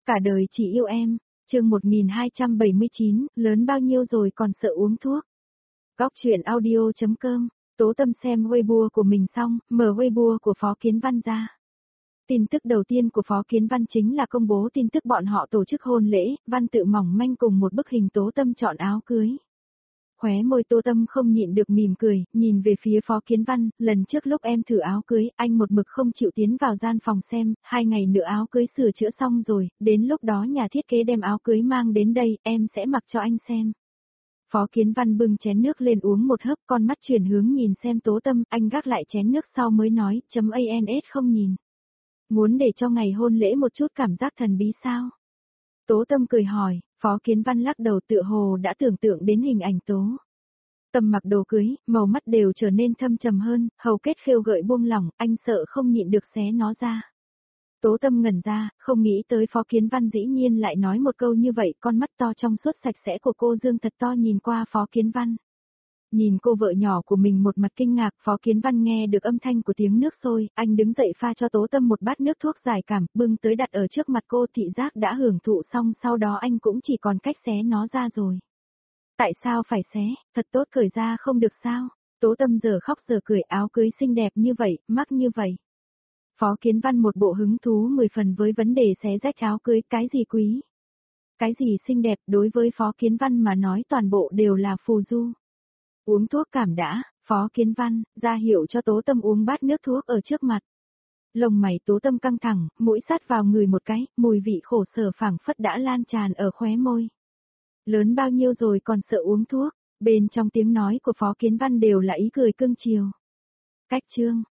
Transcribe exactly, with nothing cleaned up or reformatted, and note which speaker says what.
Speaker 1: Cả đời chỉ yêu em, chương một nghìn hai trăm bảy mươi chín, lớn bao nhiêu rồi còn sợ uống thuốc. Góc chuyện audio.com, Tố Tâm xem Weibo của mình xong, mở Weibo của Phó Kiến Văn ra. Tin tức đầu tiên của Phó Kiến Văn chính là công bố tin tức bọn họ tổ chức hôn lễ, văn tự mỏng manh cùng một bức hình Tố Tâm chọn áo cưới. Khóe môi Tố Tâm không nhịn được mỉm cười, nhìn về phía Phó Kiến Văn, lần trước lúc em thử áo cưới, anh một mực không chịu tiến vào gian phòng xem, hai ngày nữa áo cưới sửa chữa xong rồi, đến lúc đó nhà thiết kế đem áo cưới mang đến đây, em sẽ mặc cho anh xem. Phó Kiến Văn bưng chén nước lên uống một hớp, con mắt chuyển hướng nhìn xem Tố Tâm, anh gác lại chén nước sau mới nói, chấm ans không nhìn. Muốn để cho ngày hôn lễ một chút cảm giác thần bí sao? Tố Tâm cười hỏi, Phó Kiến Văn lắc đầu tựa hồ đã tưởng tượng đến hình ảnh Tố Tâm mặc đồ cưới, màu mắt đều trở nên thâm trầm hơn, hầu kết khêu gợi buông lỏng, anh sợ không nhịn được xé nó ra. Tố Tâm ngẩn ra, không nghĩ tới Phó Kiến Văn dĩ nhiên lại nói một câu như vậy, con mắt to trong suốt sạch sẽ của cô dương thật to nhìn qua Phó Kiến Văn. Nhìn cô vợ nhỏ của mình một mặt kinh ngạc, Phó Kiến Văn nghe được âm thanh của tiếng nước sôi, anh đứng dậy pha cho Tố Tâm một bát nước thuốc giải cảm, bưng tới đặt ở trước mặt cô, thị giác đã hưởng thụ xong, sau đó anh cũng chỉ còn cách xé nó ra rồi. Tại sao phải xé, thật tốt cởi ra không được sao? Tố Tâm giờ khóc giờ cười, áo cưới xinh đẹp như vậy, mắc như vậy. Phó Kiến Văn một bộ hứng thú mười phần với vấn đề xé rách áo cưới, cái gì quý, cái gì xinh đẹp, đối với Phó Kiến Văn mà nói toàn bộ đều là phù du. Uống thuốc cảm đã, Phó Kiến Văn ra hiệu cho Tố Tâm uống bát nước thuốc ở trước mặt. Lồng mày Tố Tâm căng thẳng, mũi sát vào người một cái, mùi vị khổ sở phảng phất đã lan tràn ở khóe môi. Lớn bao nhiêu rồi còn sợ uống thuốc, bên trong tiếng nói của Phó Kiến Văn đều là ý cười cưng chiều. Cách chương,